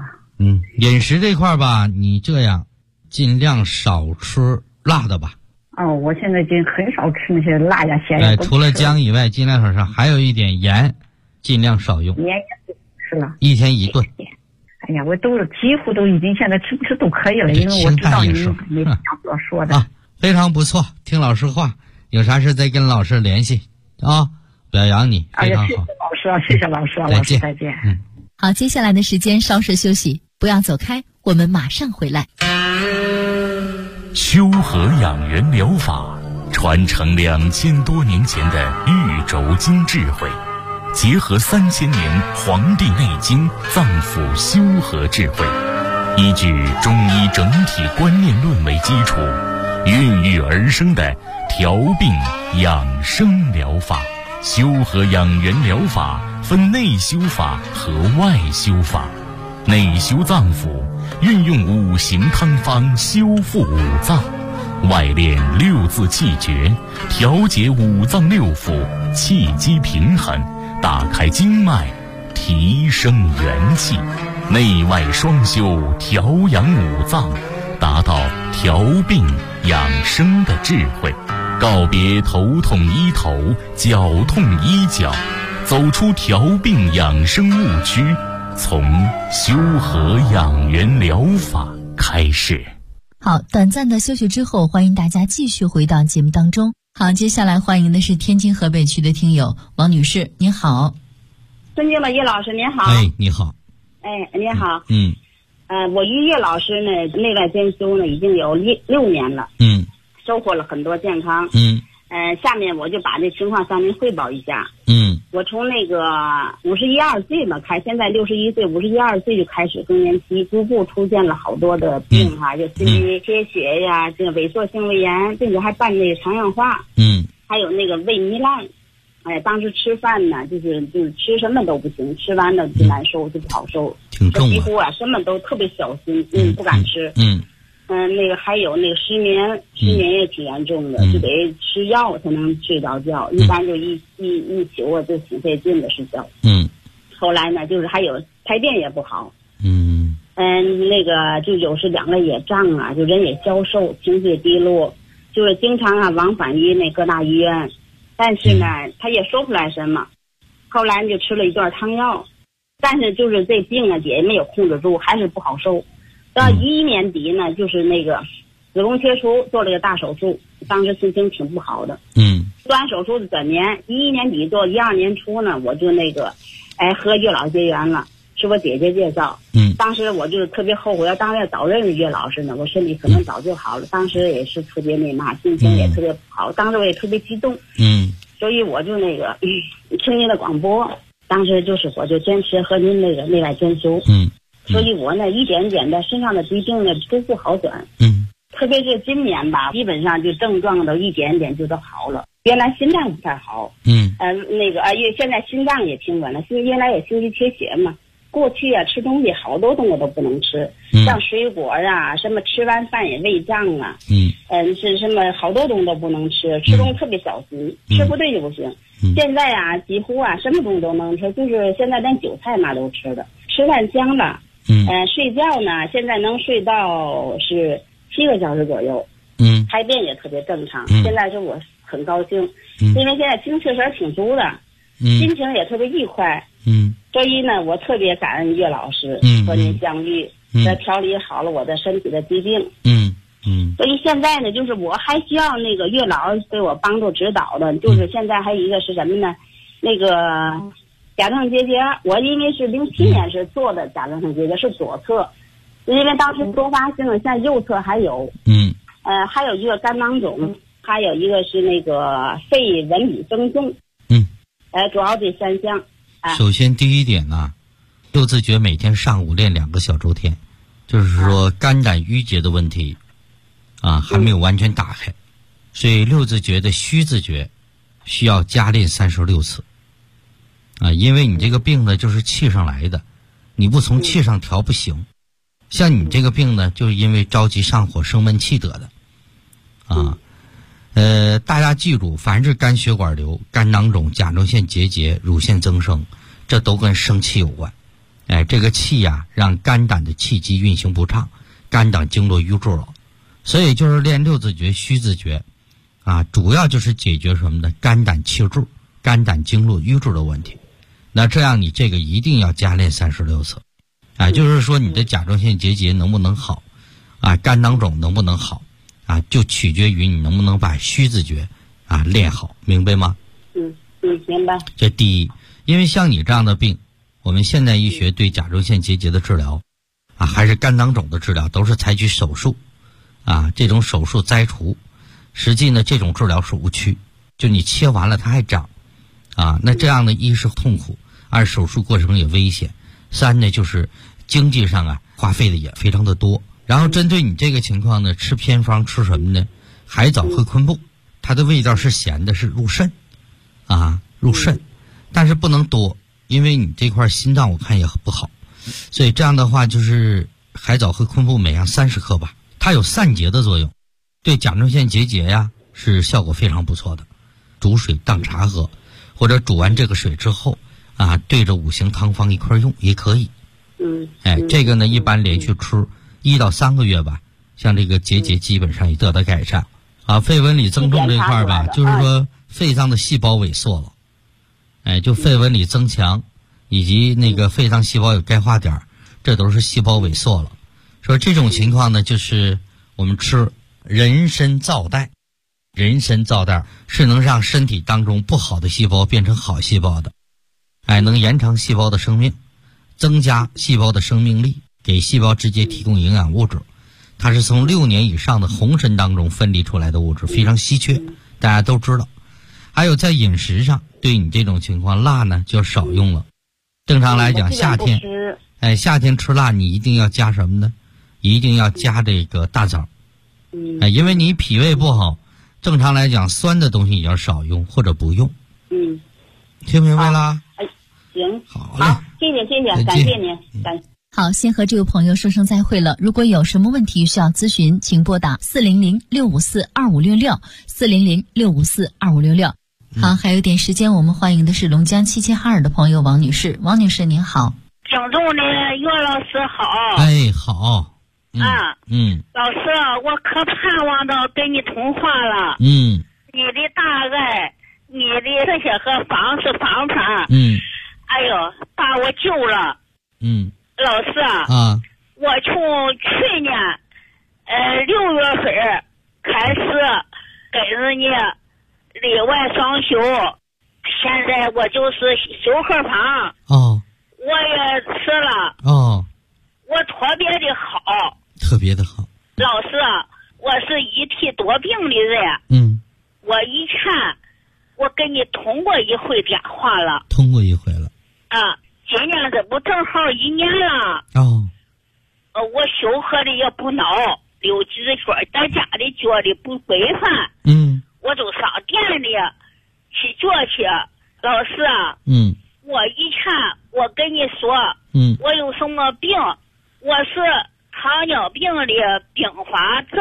Speaker 3: 饮食这块吧，你这样尽量少吃辣的吧。
Speaker 6: 哦，我现在已经很少吃那些辣呀、咸呀。
Speaker 3: 除了姜以外，尽量少，还有一点盐，尽量少用。
Speaker 6: 盐也不吃了，
Speaker 3: 一天1顿。
Speaker 6: 哎呀，我都几乎都已经现在吃不吃都可以了，因为我知道你没想所说的
Speaker 3: 啊，非常不错，听老师话，有啥事再跟老师联系啊，表扬你，非常好。
Speaker 6: 谢谢老师，老师再见。
Speaker 4: 好，接下来的时间稍事休息，不要走开，我们马上回来。
Speaker 1: 修和养元疗法传承2000多年前的玉轴经智慧，结合3000年《黄帝内经》脏腑修和智慧，依据中医整体观念论为基础，孕育而生的调病养生疗法。修和养元疗法分内修法和外修法。内修脏腑，运用5行汤方修复5脏；外练6字气诀，调节5脏6腑，气机平衡，打开经脉，提升元气。内外双修，调养5脏，达到调病养生的智慧。告别头痛医头，脚痛医脚，走出调病养生误区，从修和养元疗法开始。
Speaker 4: 好，短暂的休息之后，欢迎大家继续回到节目当中。好，接下来欢迎的是天津河北区的听友王女士，您好。
Speaker 7: 尊敬的叶老师您好。
Speaker 3: 哎，你好。
Speaker 7: 哎，您好。我与叶老师呢内外兼修呢已经有6年了。收获了很多健康。下面我就把这情况向您汇报一下。我从那个51、52岁吧现在61岁，51、52岁就开始更年期，逐步出现了好多的病就心律缺血呀，这个萎缩性胃炎，并且还伴那个肠硬化。还有那个胃糜烂。当时吃饭呢，就是吃什么都不行，吃完了就难受，就不好受，
Speaker 3: 挺重
Speaker 7: 几乎什么都特别小心，不敢吃。那个还有那个失眠也挺严重的，就得吃药才能睡着觉，一般就一宿就挺费劲的睡觉。后来呢，就是还有排便也不好。那个就有时两个也胀啊，就人也消瘦，情绪也低落，就是经常往返于那各大医院，但是呢，他也说不出来什么。后来就吃了一段汤药，但是就是这病也没有控制住，还是不好受。到11年底呢，就是那个子宫切除，做了个大手术，当时心情挺不好的。做完手术的转年，11年底做12年初呢，我就那个和岳老结缘了，是我姐姐介绍。当时我就特别后悔，要当时早认识岳老师呢，我身体可能早就好了。当时也是特别那嘛，心情也特别不好，当时我也特别激动。所以我就那个听您的广播，当时就是我就坚持和您那个内外兼修。所以我呢一点点的身上的疾病呢逐步好转。特别是今年吧，基本上就症状都一点点就都好了。原来心脏不太好。那个因为现在心脏也平稳了，原来也心肌缺血嘛。过去吃东西好多东西都不能吃，像水果啊，什么吃完饭也胃胀啊。是什么好多东西都不能吃，吃东西特别小心，吃不对就不行。现在几乎什么东西都能吃，就是现在连韭菜嘛都吃的，吃饭香了。睡觉呢，现在能睡到是7个小时左右。排便也特别正常。现在是我很高兴，因为现在精气神挺足的，心情也特别愉快。所以呢，我特别感恩岳老师和您相遇，调理好了我的身体的疾病。所以现在呢，就是我还需要那个岳老师对我帮助指导的，就是现在还有一个是什么呢？那个甲状结节，我因为是07年是做的甲状腺结节，是左侧，因为当时多发性的，现在右侧还有。还有一个肝囊肿，还有一个是那个肺纹理增重。主要这3项。
Speaker 3: 首先第一点呢，6字诀每天上午练2个小周天，就是说肝胆郁结的问题还没有完全打开，所以6字诀的虚字诀需要加练36次因为你这个病呢就是气上来的，你不从气上调不行。像你这个病呢，就是因为着急上火生闷气得的大家记住，凡是肝血管瘤、肝囊肿、甲状腺结节、乳腺增生，这都跟生气有关。这个气让肝胆的气机运行不畅，肝胆经络淤滞了。所以就是练6字诀虚字诀， 主要就是解决什么呢？肝胆气滞、肝胆经络瘀滞的问题。那这样你这个一定要加练36次，就是说你的甲状腺结节能不能好，肝囊肿能不能好，就取决于你能不能把虚字诀练好，明白吗？
Speaker 7: 明白。
Speaker 3: 这第一，因为像你这样的病，我们现代医学对甲状腺结节的治疗还是肝囊肿的治疗，都是采取手术这种手术摘除，实际呢这种治疗是误区，就你切完了它还长那这样的一是痛苦，二手术过程也危险，三呢就是经济上花费的也非常的多。然后针对你这个情况呢，吃偏方吃什么呢？海藻和昆布，它的味道是咸的，是入肾入肾，但是不能多，因为你这块心脏我看也不好，所以这样的话就是海藻和昆布每样30克吧，它有散结的作用，对甲状腺结节是效果非常不错的。煮水当茶喝，或者煮完这个水之后对着5行汤方一块用也可以。这个呢一般连续吃1到3个月吧，像这个结节基本上也得到改善。肺纹理增重这块吧，就是说肺脏的细胞萎缩了，就肺纹理增强，以及那个肺脏细胞有钙化点，这都是细胞萎缩了。说这种情况呢，就是我们吃人参皂苷。人参皂苷是能让身体当中不好的细胞变成好细胞的，能延长细胞的生命，增加细胞的生命力，给细胞直接提供营养物质。它是从6年以上的红参当中分离出来的物质，非常稀缺，大家都知道。还有在饮食上，对你这种情况，辣呢就少用了。正常来讲，夏天吃辣，你一定要加什么呢？一定要加这个大枣。因为你脾胃不好，正常来讲酸的东西也要少用或者不用。听明白啦？
Speaker 7: 行，
Speaker 3: 好嘞，
Speaker 7: 谢谢，感谢您，
Speaker 4: 好，先和这位朋友说声再会了。如果有什么问题需要咨询，请拨打400-654-2566 400-654-2566。好，还有点时间，我们欢迎的是龙江齐齐哈尔的朋友王女士。王女士您好。
Speaker 8: 郑重的岳老师好。
Speaker 3: 好。
Speaker 8: 老师，我可盼望到跟你通话了。
Speaker 3: 你
Speaker 8: 的大爱，你的这些个方式方法，哎呦，把我救了。老师我从去年6月份开始给人家里外双修，现在我就是修荷旁。我也吃了。我特别的好。老师，我是一体多病的人。我以前我跟你通过一回电话了。今年这不正好1年了。我修合的也不孬，溜几圈，在家里觉的不规范。我就上店里去觉去。老师我以前我跟你说，我有什么病？我是糖尿病的并发症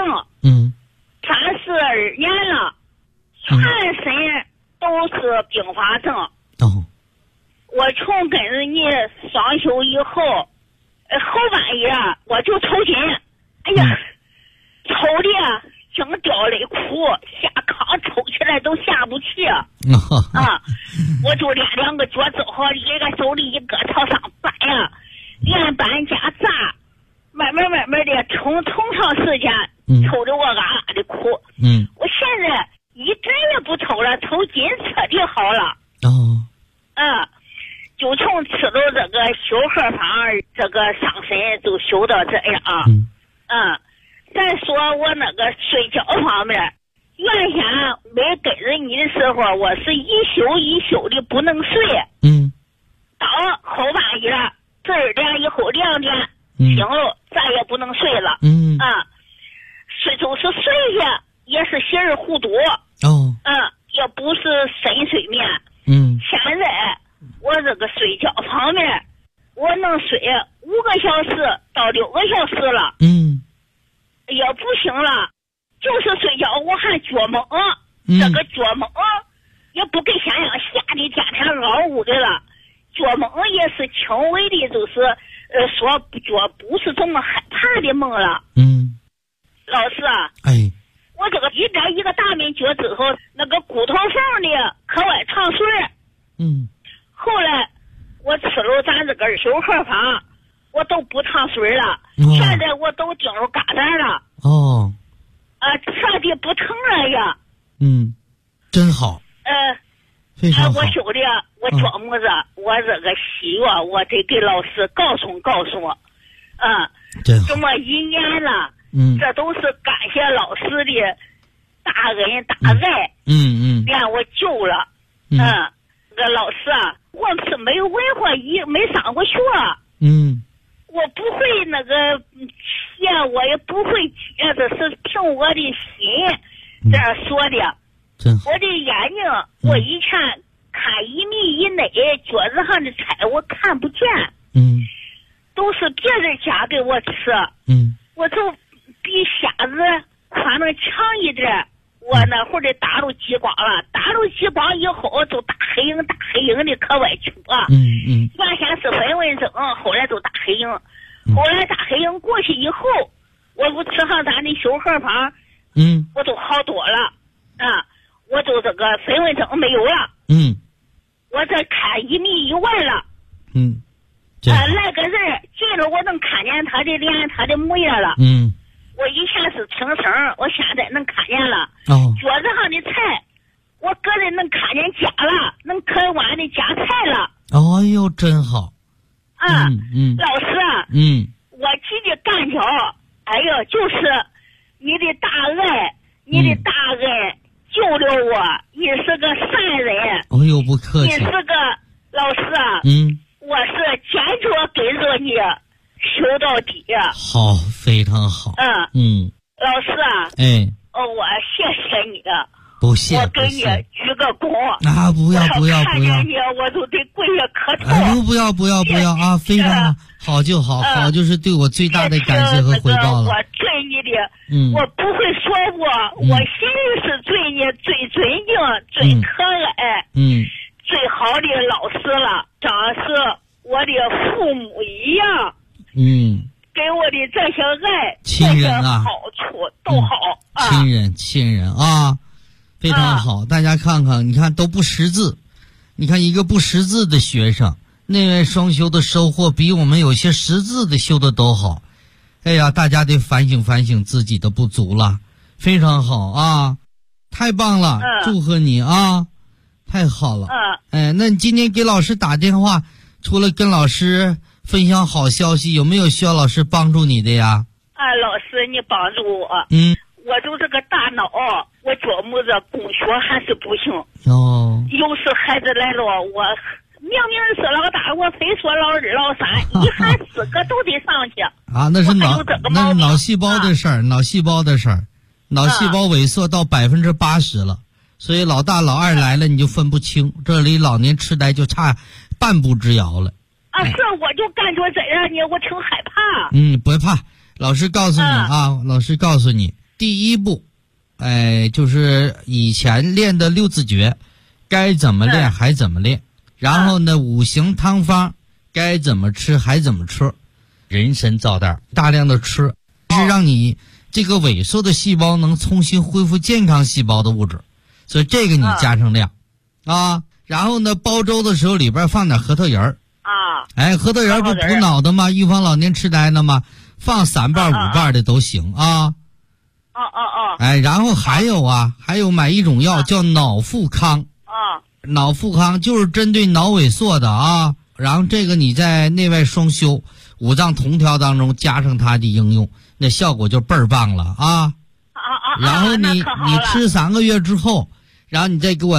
Speaker 8: ，32年了，全身都是并发症。我从跟人家双休以后，后半夜我就抽筋，哎呀，抽的想掉泪哭，下炕抽起来都下不去。我就练2个脚趾头，一个手里一个朝上搬呀，连搬加扎，慢慢的从长时间抽的我啊的哭。我现在一针也不抽了，抽筋彻底好了。就从吃了这个修荷方，这个上身就修到这样。再说我那个睡觉方面，原先没跟着你的时候，我是一宿的不能睡。到后半夜12点以后2点醒了，再也不能睡了。睡就是睡下也是稀里糊涂。也不是深睡眠。现在我这个睡觉方面，我能睡5个小时到6个小时了。也不行了，就是睡觉我还做梦，这个做梦也不跟现在吓得天天嗷呜的了，做梦也是轻微的，就是说做不是这么害怕的梦了。老师，我我这个一点一个大面脚之后，那个骨头缝里可外长水。后来我吃了咱这个休克方，我都不烫水了。现在我都顶着疙瘩了。彻底不疼了呀。
Speaker 3: 真好。非常好。
Speaker 8: 我兄弟，我琢磨着，我这个喜悦，我得给老师告诉。这么一年了，这都是感谢老师的大恩大爱，让我救了。这个老师啊，我是没有文化，没上过学。我不会那个写，我也不会写，这是凭我的心这样说的。我的眼睛，我以前看1米以内脚子上的菜我看不见。都是别人家给我吃。我就比瞎子宽能强一点。我那会儿的打入激光了，打入激光以后就大黑影的可外出。原先是飞蚊症，后来就大黑影。后来大黑影过去以后，我不吃上咱的休克方，我就好多了。我就这个飞蚊症没有了。我这看1米以外了。来个人进了，我能看见他的脸，他的模样了。我以前是听声，我现在能看见了。桌子上的菜，我个人能看见夹了，能啃碗的夹菜了。
Speaker 3: 哎呦，真好。
Speaker 8: 老师，我提的干条，哎呦，就是你的大爱，你的大恩救了我，你是个善人。
Speaker 3: 哎呦，不客气。
Speaker 8: 你是个老师啊。我是坚决跟着你修到底。
Speaker 3: 好，非常好。
Speaker 8: 老师啊。我谢谢你。
Speaker 3: 不谢。
Speaker 8: 我给你鞠个躬。
Speaker 3: 不要。
Speaker 8: 看见你我就得跪下磕头。
Speaker 3: 不要啊！非常好就好，好就是对我最大的感谢和回报了。
Speaker 8: 我对你的，我不会说我，我心里是对你最尊敬、最可爱。最好的老师了，像是我的父母一样。给我的这些爱、
Speaker 3: 亲人啊，
Speaker 8: 好处都好。
Speaker 3: 亲人啊，非常好。大家看看，你看都不识字，你看一个不识字的学生，内外双修的收获比我们有些识字的修的都好。哎呀，大家得反省自己的不足了，非常好啊，太棒了，祝贺你啊！太好了。那你今天给老师打电话，除了跟老师分享好消息，有没有需要老师帮助你的呀？
Speaker 8: 老师你帮助我。我就这个大脑，我琢磨着供学还是不行。有时孩子来了，我明明是老大，我非说老二老三，一喊4个都得上去。
Speaker 3: 那是脑细胞的事儿，脑细胞萎缩到80%了。所以老大老二来了你就分不清，这里老年痴呆就差半步之遥了。
Speaker 8: 是，我就感觉这样呢，我挺害怕。
Speaker 3: 不怕，老师告诉你老师告诉你，第一步，就是以前练的6字诀，该怎么练还怎么练，然后呢5行汤方该怎么吃还怎么吃，人参皂袋大量的吃，是让你这个萎缩的细胞能重新恢复健康细胞的物质。所以这个你加上量然后呢煲粥的时候里边放点核桃仁儿核桃仁儿不补脑的吗？预防老年痴呆的吗？放3瓣5瓣的都行然后还有买一种药叫脑富康脑富康就是针对脑萎缩的然后这个你在内外双修5脏同调当中加上它的应用，那效果就倍儿棒了然后你吃3个月之后，然后你再给我